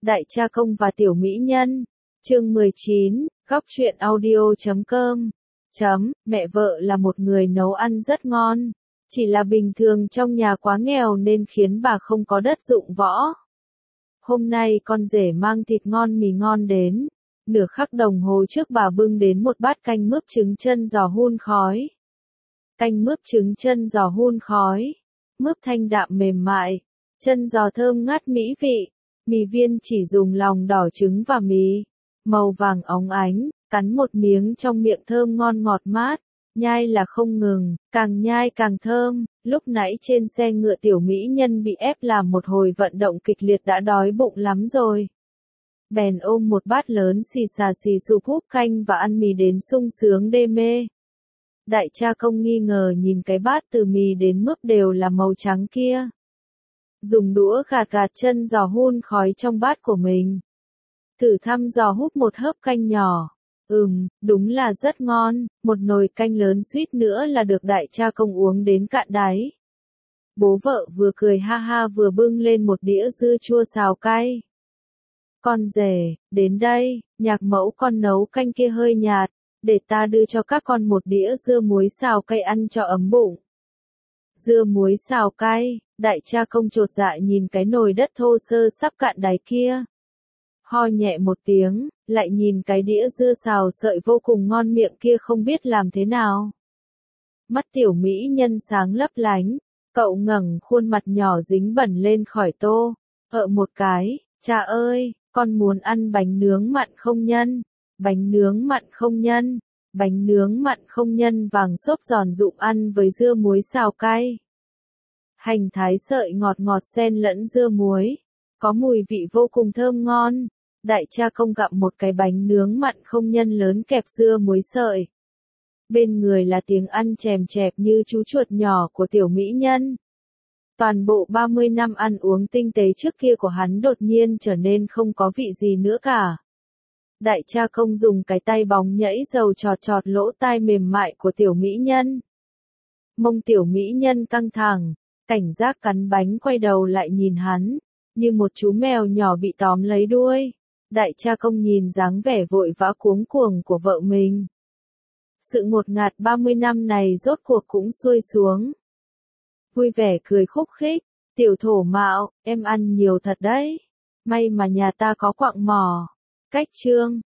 Đại cha công và tiểu mỹ nhân. Chương 19, góc truyện audio.com. Mẹ vợ là một người nấu ăn rất ngon. Chỉ là bình thường trong nhà quá nghèo nên khiến bà không có đất dụng võ. Hôm nay con rể mang thịt ngon mì ngon đến. Nửa khắc đồng hồ trước bà bưng đến một bát canh mướp trứng chân giò hun khói. Canh mướp trứng chân giò hun khói. Mướp thanh đạm mềm mại. Chân giò thơm ngát mỹ vị. Mì viên chỉ dùng lòng đỏ trứng và mì. Màu vàng óng ánh, cắn một miếng trong miệng thơm ngon ngọt mát. Nhai là không ngừng, càng nhai càng thơm. Lúc nãy trên xe ngựa tiểu mỹ nhân bị ép làm một hồi vận động kịch liệt đã đói bụng lắm rồi. Bèn ôm một bát lớn xì xà xì sụp húp canh và ăn mì đến sung sướng đê mê. Đại cha công nghi ngờ nhìn cái bát từ mì đến mướp đều là màu trắng kia. Dùng đũa gạt gạt chân giò hun khói trong bát của mình. Thử thăm dò húp một hớp canh nhỏ. Đúng là rất ngon, một nồi canh lớn suýt nữa là được đại cha công uống đến cạn đáy. Bố vợ vừa cười ha ha vừa bưng lên một đĩa dưa chua xào cay. Con rể, đến đây, nhạc mẫu con nấu canh kia hơi nhạt, để ta đưa cho các con một đĩa dưa muối xào cay ăn cho ấm bụng. Dưa muối xào cay, đại cha công chột dạ nhìn cái nồi đất thô sơ sắp cạn đáy kia. Ho nhẹ một tiếng, lại nhìn cái đĩa dưa xào sợi vô cùng ngon miệng kia không biết làm thế nào. Mắt tiểu mỹ nhân sáng lấp lánh, cậu ngẩng khuôn mặt nhỏ dính bẩn lên khỏi tô, một cái, cha ơi, con muốn ăn bánh nướng mặn không nhân, bánh nướng mặn không nhân, bánh nướng mặn không nhân vàng xốp giòn rụm ăn với dưa muối xào cay. Hành thái sợi ngọt ngọt xen lẫn dưa muối, có mùi vị vô cùng thơm ngon. Đại cha công gặm một cái bánh nướng mặn không nhân lớn kẹp dưa muối sợi. Bên người là tiếng ăn chèm chẹp như chú chuột nhỏ của tiểu mỹ nhân. Toàn bộ 30 năm ăn uống tinh tế trước kia của hắn đột nhiên trở nên không có vị gì nữa cả. Đại cha công dùng cái tay bóng nhảy dầu chọt chọt lỗ tai mềm mại của tiểu mỹ nhân. Mông tiểu mỹ nhân căng thẳng, cảnh giác cắn bánh quay đầu lại nhìn hắn, như một chú mèo nhỏ bị tóm lấy đuôi. Đại cha công nhìn dáng vẻ vội vã cuống cuồng của vợ mình. Sự ngột ngạt 30 năm này rốt cuộc cũng xuôi xuống. Vui vẻ cười khúc khích, tiểu thổ mạo, em ăn nhiều thật đấy. May mà nhà ta có quặng mỏ. Cách chương.